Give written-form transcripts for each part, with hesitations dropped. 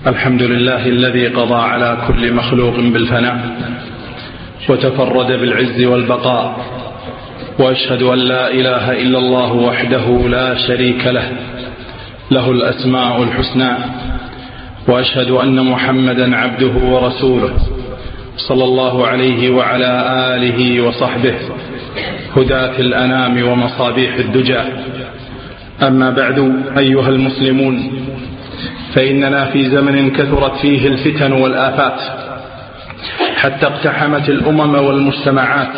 الحمد لله الذي قضى على كل مخلوق بالفناء وتفرد بالعز والبقاء، وأشهد أن لا إله إلا الله وحده لا شريك له، له الأسماء الحسنى، وأشهد أن محمدا عبده ورسوله صلى الله عليه وعلى آله وصحبه هداة الأنام ومصابيح الدجى. أما بعد، أيها المسلمون، فإننا في زمن كثرت فيه الفتن والآفات حتى اقتحمت الأمم والمجتمعات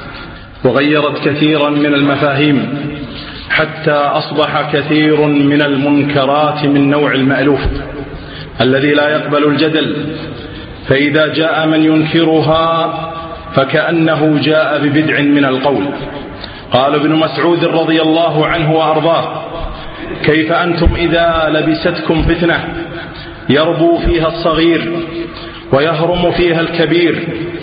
وغيرت كثيرا من المفاهيم، حتى أصبح كثير من المنكرات من نوع المألوف الذي لا يقبل الجدل، فإذا جاء من ينكرها فكأنه جاء ببدع من القول. قال ابن مسعود رضي الله عنه وأرضاه: كيف أنتم إذا لبستكم فتنة يربو فيها الصغير ويهرم فيها الكبير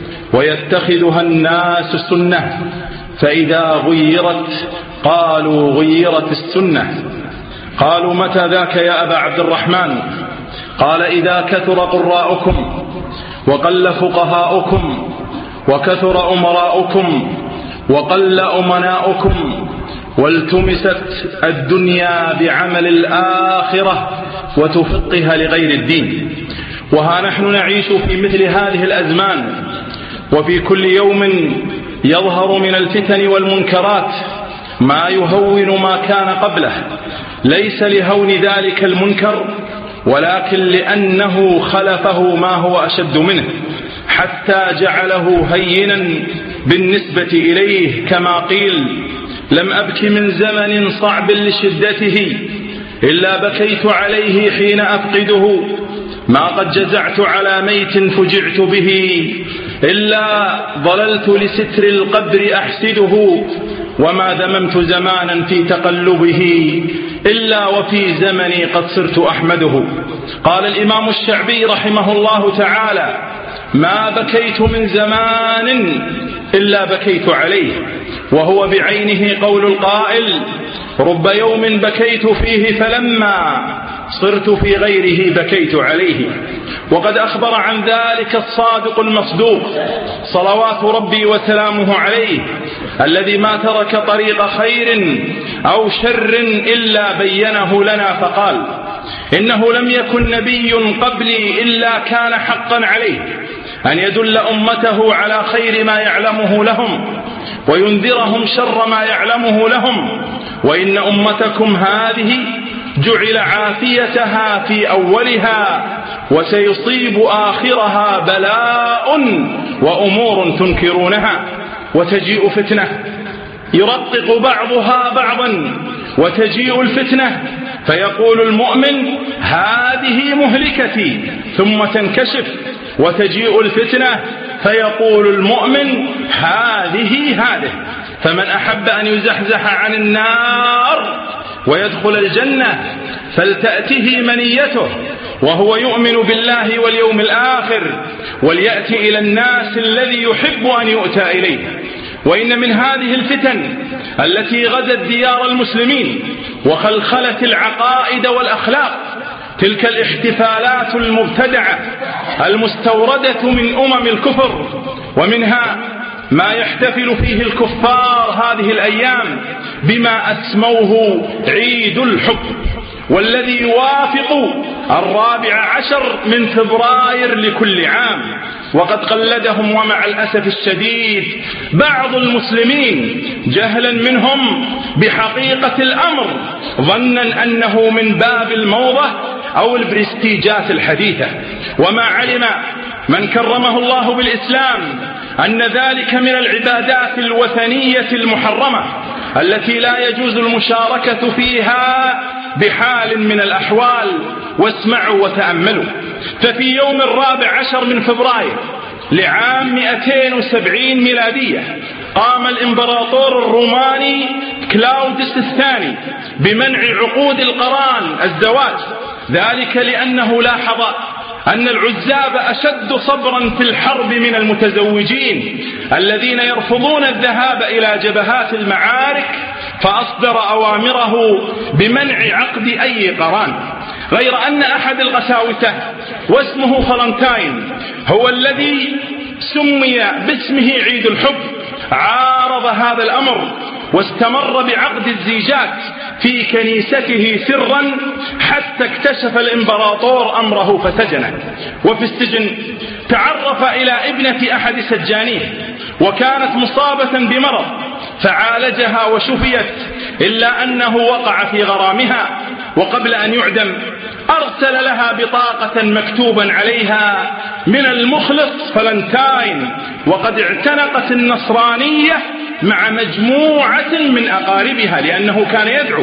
ويتخذها الناس سنة، فإذا غيرت قالوا غيرت السنة. قالوا: متى ذاك يا أبا عبد الرحمن؟ قال: إذا كثر قراءكم وقل فقهاؤكم وكثر أمراؤكم وقل أمناؤكم والتمست الدنيا بعمل الآخرة وتفقها لغير الدين. وها نحن نعيش في مثل هذه الأزمان، وفي كل يوم يظهر من الفتن والمنكرات ما يهون ما كان قبله، ليس لهون ذلك المنكر ولكن لأنه خلفه ما هو أشد منه، حتى جعله هينا بالنسبة إليه، كما قيل: لم أبك من زمن صعب لشدته إلا بكيت عليه حين أفقده، ما قد جزعت على ميت فجعت به إلا ضللت لستر القبر أحسده، وما ذممت زمانا في تقلبه إلا وفي زمني قد صرت أحمده. قال الإمام الشعبي رحمه الله تعالى: ما بكيت من زمان إلا بكيت عليه، وهو بعينه قول القائل: رب يوم بكيت فيه فلما صرت في غيره بكيت عليه. وقد أخبر عن ذلك الصادق المصدوق صلوات ربي وسلامه عليه، الذي ما ترك طريق خير أو شر إلا بينه لنا، فقال: إنه لم يكن نبي قبلي إلا كان حقا عليه أن يدل أمته على خير ما يعلمه لهم وينذرهم شر ما يعلمه لهم، وإن أمتكم هذه جعل عافيتها في أولها وسيصيب آخرها بلاء وأمور تنكرونها. وتجيء فتنة يرقق بعضها بعضا، وتجيء الفتنة فيقول المؤمن: هذه مهلكتي، ثم تنكشف، وتجيء الفتنة فيقول المؤمن: هذه. فمن أحب أن يزحزح عن النار ويدخل الجنة فلتأته منيته وهو يؤمن بالله واليوم الآخر، وليأتي إلى الناس الذي يحب أن يؤتى إليه. وإن من هذه الفتن التي غزت ديار المسلمين وخلخلت العقائد والأخلاق تلك الاحتفالات المبتدعة المستوردة من أمم الكفر، ومنها ما يحتفل فيه الكفار هذه الأيام بما أسموه عيد الحب، والذي يوافق 14 من فبراير لكل عام. وقد قلدهم ومع الأسف الشديد بعض المسلمين جهلا منهم بحقيقة الأمر، ظنا أنه من باب الموضة أو البرستيجات الحديثة، وما علم من كرمه الله بالإسلام أن ذلك من العبادات الوثنية المحرمة التي لا يجوز المشاركة فيها بحال من الأحوال. واسمعوا وتأملوا، ففي يوم 14 من فبراير لعام 270 ميلادية قام الإمبراطور الروماني كلاوديوس الثاني بمنع عقود القران الزواج، ذلك لأنه لاحظ أن العزاب أشد صبرا في الحرب من المتزوجين الذين يرفضون الذهاب إلى جبهات المعارك، فأصدر أوامره بمنع عقد أي قران. غير أن أحد القساوسة واسمه فالنتاين هو الذي سمي باسمه عيد الحب عارض هذا الأمر واستمر بعقد الزيجات في كنيسته سرا حتى اكتشف الإمبراطور أمره فسجنه. وفي السجن تعرف إلى ابنة أحد سجانيه وكانت مصابة بمرض فعالجها وشفيت، إلا أنه وقع في غرامها، وقبل أن يعدم أرسل لها بطاقة مكتوبا عليها من المخلص فالنتاين، وقد اعتنقت النصرانية مع مجموعة من أقاربها لأنه كان يدعو.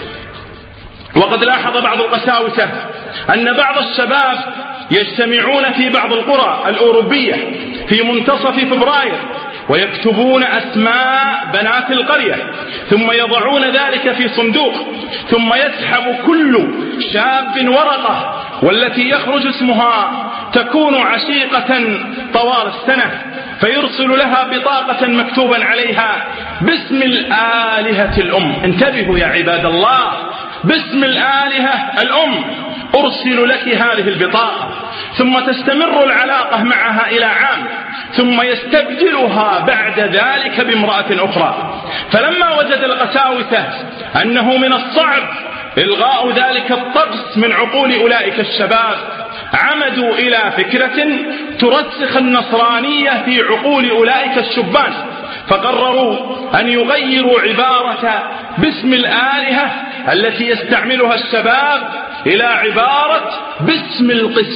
وقد لاحظ بعض القساوسة أن بعض الشباب يجتمعون في بعض القرى الأوروبية في منتصف فبراير ويكتبون أسماء بنات القرية ثم يضعون ذلك في صندوق، ثم يسحب كل شاب ورقة والتي يخرج اسمها تكون عشيقة طوال السنة، فيرسل لها بطاقة مكتوبا عليها باسم الآلهة الأم. انتبهوا يا عباد الله، باسم الآلهة الأم أرسل لك هذه البطاقة، ثم تستمر العلاقة معها إلى عام، ثم يستبدلها بعد ذلك بامرأة أخرى. فلما وجد القساوسة أنه من الصعب إلغاء ذلك الطقس من عقول أولئك الشباب، عمدوا إلى فكرة ترسخ النصرانية في عقول أولئك الشبان، فقرروا أن يغيروا عبارة باسم الآلهة التي يستعملها الشباب إلى عبارة باسم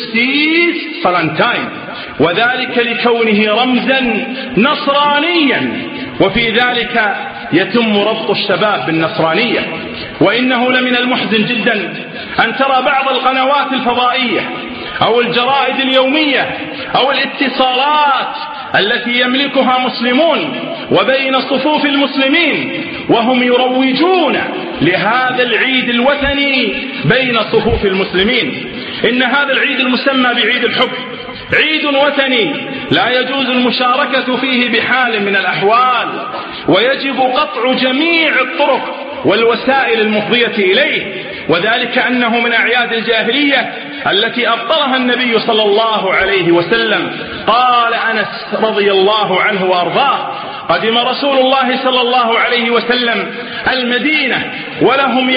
القسيس فالنتاين، وذلك لكونه رمزا نصرانيا، وفي ذلك يتم ربط الشباب بالنصرانية. وإنه لمن المحزن جدا أن ترى بعض القنوات الفضائية أو الجرائد اليومية أو الاتصالات التي يملكها مسلمون وبين صفوف المسلمين وهم يروجون لهذا العيد الوثني بين صفوف المسلمين. إن هذا العيد المسمى بعيد الحب عيد وثني لا يجوز المشاركة فيه بحال من الأحوال، ويجب قطع جميع الطرق والوسائل المفضية إليه، وذلك أنه من أعياد الجاهلية التي أبطلها النبي صلى الله عليه وسلم. قال أنس رضي الله عنه وأرضاه: قدم رسول الله صلى الله عليه وسلم المدينة ولهم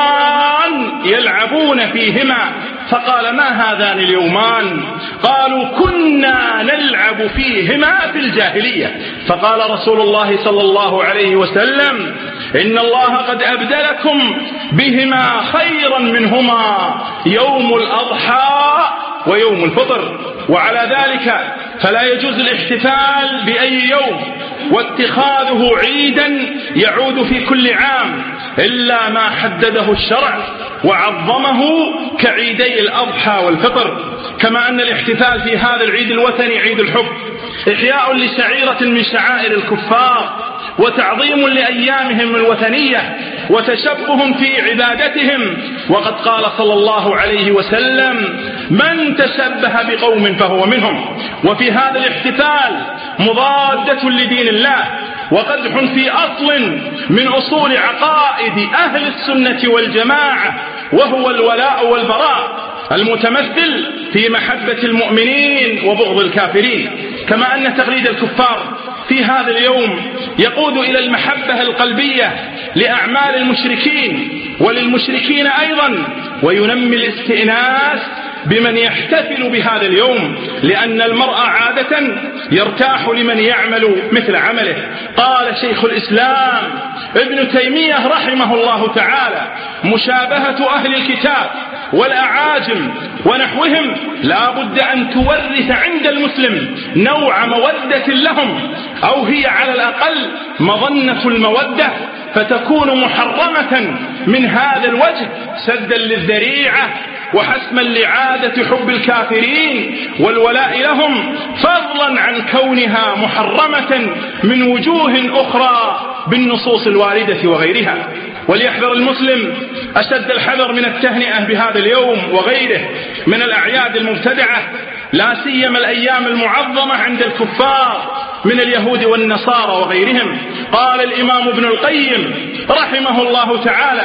يومان يلعبون فيهما، فقال: ما هذان اليومان؟ قالوا: كنا نلعب فيهما في الجاهلية. فقال رسول الله صلى الله عليه وسلم: إن الله قد أبدلكم بهما خيرا منهما يوم الأضحى ويوم الفطر. وعلى ذلك فلا يجوز الاحتفال بأي يوم واتخاذه عيدا يعود في كل عام إلا ما حدده الشرع وعظمه كعيدي الأضحى والفطر. كما أن الاحتفال في هذا العيد الوثني عيد الحب إحياء لشعيرة من شعائر الكفار وتعظيم لأيامهم الوثنية وتشبه في عبادتهم. وقد قال صلى الله عليه وسلم: من تشبه بقوم فهو منهم. وفي هذا الاحتفال مضادة لدين الله وقدح في أصل من أصول عقائد أهل السنة والجماعة، وهو الولاء والبراء المتمثل في محبة المؤمنين وبغض الكافرين. كما أن تغريد الكفار في هذا اليوم يقود إلى المحبة القلبية لأعمال المشركين وللمشركين أيضا، وينمي الاستئناس بمن يحتفل بهذا اليوم، لأن المرء عادة يرتاح لمن يعمل مثل عمله. قال شيخ الإسلام ابن تيمية رحمه الله تعالى: مشابهة أهل الكتاب والأعاجم ونحوهم لا بد أن تورث عند المسلم نوع مودة لهم، أو هي على الأقل مظنة المودة، فتكون محرمة من هذا الوجه سدا للذريعة وحسما لعادة حب الكافرين والولاء لهم، فضلا عن كونها محرمة من وجوه أخرى بالنصوص الواردة وغيرها. وليحذر المسلم أشد الحذر من التهنئة بهذا اليوم وغيره من الأعياد المبتدعة، لا سيما الأيام المعظمة عند الكفار من اليهود والنصارى وغيرهم. قال الإمام ابن القيم رحمه الله تعالى: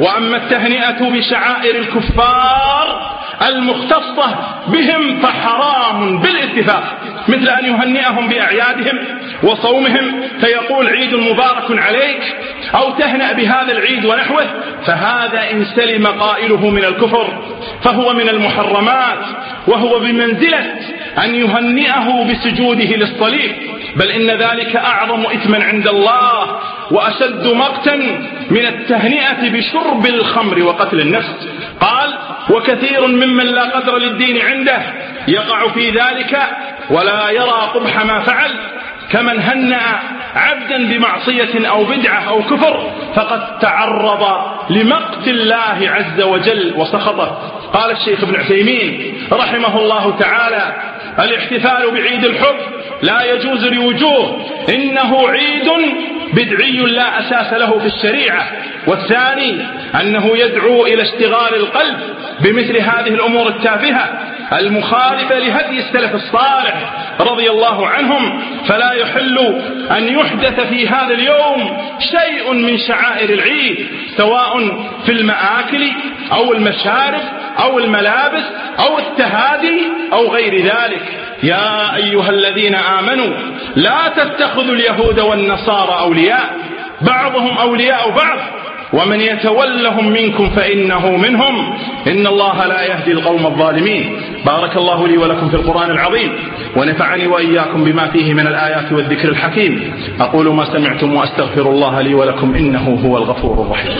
وأما التهنئة بشعائر الكفار المختصة بهم فحرام بالاتفاق، مثل أن يهنئهم بأعيادهم وصومهم فيقول عيد مبارك عليك أو تهنأ بهذا العيد ونحوه، فهذا إن سلم قائله من الكفر فهو من المحرمات، وهو بمنزلة أن يهنئه بسجوده للصليب، بل إن ذلك أعظم إثما عند الله وأشد مقتا من التهنئة بشرب الخمر وقتل النفس. قال: وكثير ممن لا قدر للدين عنده يقع في ذلك ولا يرى قبح ما فعل، كمن هنأ عبدا بمعصية أو بدعة أو كفر فقد تعرض لمقت الله عز وجل وسخطه. قال الشيخ ابن عثيمين رحمه الله تعالى: الاحتفال بعيد الحب لا يجوز لوجوه، إنه عيد بدعي لا أساس له في الشريعة، والثاني أنه يدعو إلى اشتغال القلب بمثل هذه الأمور التافهة المخالفة لهدي السلف الصالح رضي الله عنهم، فلا يحل أن يحدث في هذا اليوم شيء من شعائر العيد، سواء في المآكل أو المشارب أو الملابس أو التهادي أو غير ذلك. يا أيها الذين آمنوا لا تتخذوا اليهود والنصارى أولياء، بعضهم أولياء بعض، ومن يتولهم منكم فإنه منهم، إن الله لا يهدي القوم الظالمين. بارك الله لي ولكم في القرآن العظيم، ونفعني وإياكم بما فيه من الآيات والذكر الحكيم. أقول ما سمعتم وأستغفر الله لي ولكم إنه هو الغفور الرحيم.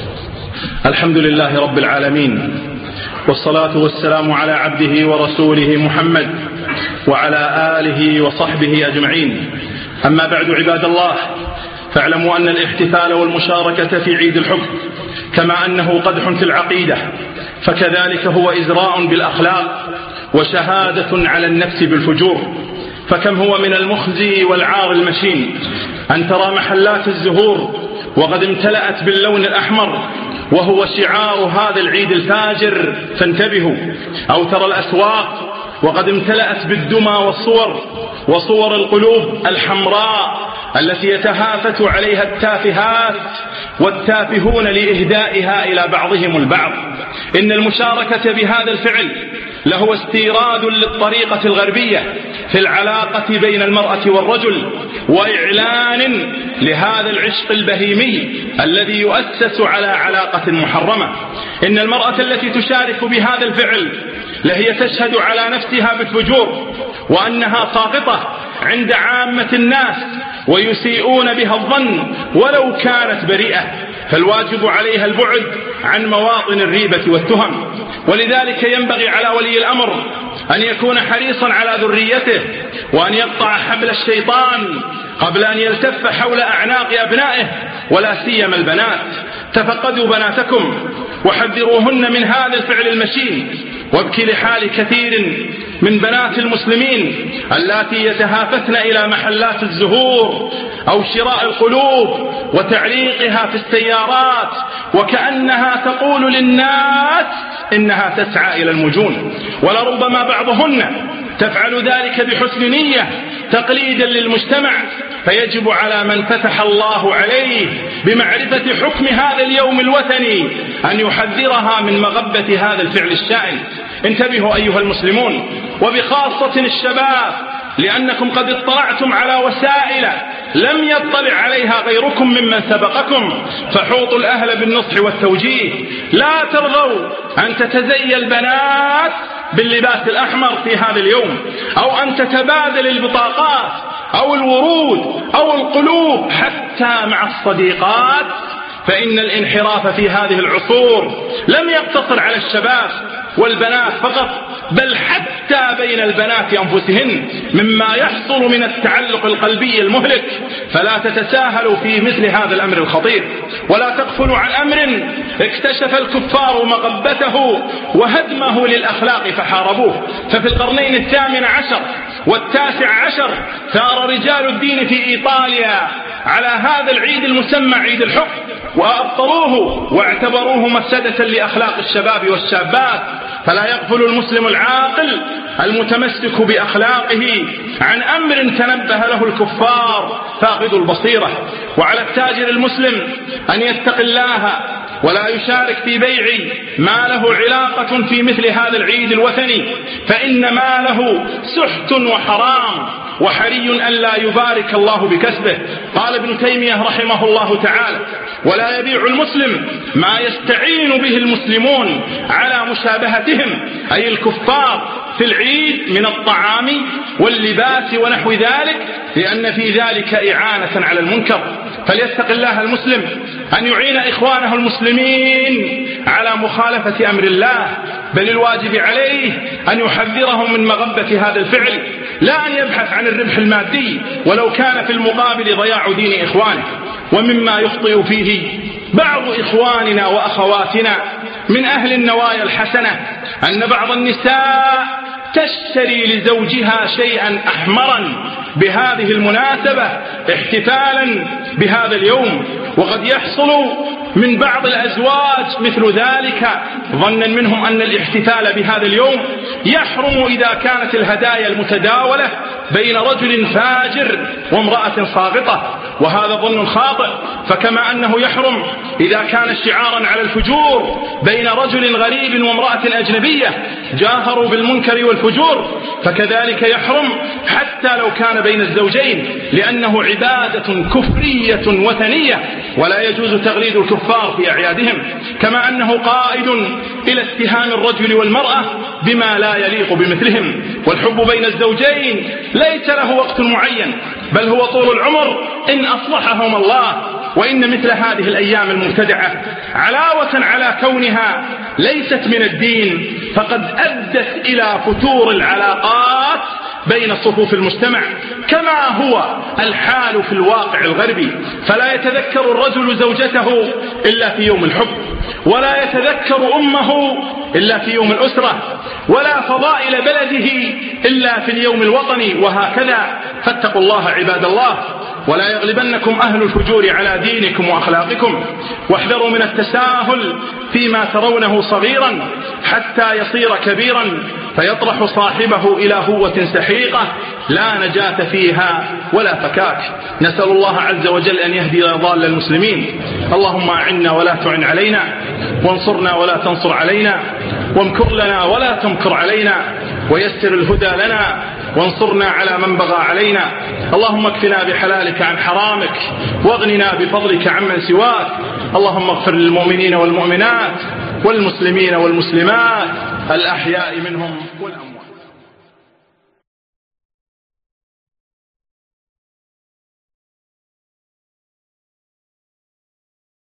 الحمد لله رب العالمين، والصلاة والسلام على عبده ورسوله محمد وعلى آله وصحبه أجمعين. أما بعد، عباد الله، فاعلموا أن الاحتفال والمشاركة في عيد الحب كما أنه قدح في العقيدة، فكذلك هو إزراء بالأخلاق وشهادة على النفس بالفجور. فكم هو من المخزي والعار المشين أن ترى محلات الزهور وقد امتلأت باللون الأحمر وهو شعار هذا العيد الفاجر، فانتبهوا. أو ترى الأسواق وقد امتلأت بالدمى والصور وصور القلوب الحمراء التي يتهافت عليها التافهات والتافهون لإهدائها إلى بعضهم البعض. إن المشاركة بهذا الفعل له استيراد للطريقة الغربية في العلاقة بين المرأة والرجل، وإعلان لهذا العشق البهيمي الذي يؤسس على علاقة محرمة. إن المرأة التي تشارك بهذا الفعل لهي تشهد على نفسها بالفجور وأنها ساقطة عند عامة الناس ويسيئون بها الظن ولو كانت بريئة، فالواجب عليها البعد عن مواطن الريبة والتهم. ولذلك ينبغي على ولي الأمر أن يكون حريصا على ذريته، وأن يقطع حبل الشيطان قبل أن يلتف حول أعناق أبنائه، ولا سيما البنات. تفقدوا بناتكم وحذروهن من هذا الفعل المشين، وابكي لحال كثير من بنات المسلمين اللاتي يتهافتن إلى محلات الزهور أو شراء القلوب وتعليقها في السيارات، وكأنها تقول للناس إنها تسعى إلى المجون. ولربما بعضهن تفعل ذلك بحسن نية تقليدا للمجتمع، فيجب على من فتح الله عليه بمعرفة حكم هذا اليوم الوثني أن يحذرها من مغبة هذا الفعل الشائن. انتبهوا أيها المسلمون، وبخاصة الشباب، لأنكم قد اطلعتم على وسائل لم يطلع عليها غيركم ممن سبقكم، فحوطوا الأهل بالنصح والتوجيه. لا ترضوا أن تتزي البنات باللباس الأحمر في هذا اليوم، أو أن تتبادل البطاقات أو الورود أو القلوب حتى مع الصديقات، فإن الانحراف في هذه العصور لم يقتصر على الشباب والبنات فقط، بل حتى بين البنات أنفسهن مما يحصل من التعلق القلبي المهلك. فلا تتساهلوا في مثل هذا الأمر الخطير، ولا تغفلوا عن أمر اكتشف الكفار مغبته وهدمه للأخلاق فحاربوه. ففي القرنين 18 و19 ثار رجال الدين في إيطاليا على هذا العيد المسمى عيد الحب، وأبطلوه واعتبروه مفسدة لأخلاق الشباب والشابات. فلا يغفل المسلم العاقل المتمسك بأخلاقه عن أمر تنبه له الكفار فاقد البصيرة. وعلى التاجر المسلم أن يتق الله ولا يشارك في بيع ما له علاقة في مثل هذا العيد الوثني، فإن ماله سحت وحرام، وحري أن لا يبارك الله بكسبه. قال ابن تيمية رحمه الله تعالى: ولا يبيع المسلم ما يستعين به المسلمون على مشابهتهم، أي الكفار، في العيد من الطعام واللباس ونحو ذلك، لأن في ذلك إعانة على المنكر. فليتق الله المسلم أن يعين إخوانه المسلمين على مخالفة أمر الله، بل الواجب عليه أن يحذرهم من مغبة هذا الفعل، لا أن يبحث عن الربح المادي ولو كان في المقابل ضياع دين إخوانه. ومما يخطئ فيه بعض إخواننا وأخواتنا من أهل النوايا الحسنة أن بعض النساء تشتري لزوجها شيئا أحمرا بهذه المناسبة احتفالا بهذا اليوم، وقد يحصل من بعض الأزواج مثل ذلك ظنا منهم أن الاحتفال بهذا اليوم يحرم إذا كانت الهدايا المتداولة بين رجل فاجر وامرأة ساقطة، وهذا ظن خاطئ. فكما أنه يحرم إذا كان شعارا على الفجور بين رجل غريب وامرأة أجنبية جاهروا بالمنكر والفجور، فكذلك يحرم حتى لو كان بين الزوجين، لأنه عبادة كفرية وثنية ولا يجوز تغليد الكفار في أعيادهم. كما أنه قائد إلى اتهام الرجل والمرأة بما لا يليق بمثلهم. والحب بين الزوجين ليس له وقت معين، بل هو طول العمر إن أصلحهم الله. وإن مثل هذه الأيام المبتدعة علاوة على كونها ليست من الدين فقد أدت إلى فتور العلاقات بين صفوف المجتمع، كما هو الحال في الواقع الغربي. فلا يتذكر الرجل زوجته إلا في يوم الحب، ولا يتذكر أمه إلا في يوم الأسرة، ولا فضائل بلده إلا في اليوم الوطني، وهكذا. فاتقوا الله عباد الله، ولا يغلبنكم أهل الفجور على دينكم وأخلاقكم، واحذروا من التساهل فيما ترونه صغيرا حتى يصير كبيرا فيطرح صاحبه إلى هوة سحيقة لا نجاة فيها ولا فكاك. نسأل الله عز وجل أن يهدي ضال المسلمين. اللهم أعنا ولا تعن علينا، وانصرنا ولا تنصر علينا، وامكر لنا ولا تمكر علينا، ويسر الهدى لنا، وانصرنا على من بغى علينا. اللهم اكفنا بحلالك عن حرامك، واغننا بفضلك عمن سواك. اللهم اغفر للمؤمنين والمؤمنات والمسلمين والمسلمات الأحياء منهم والأموات.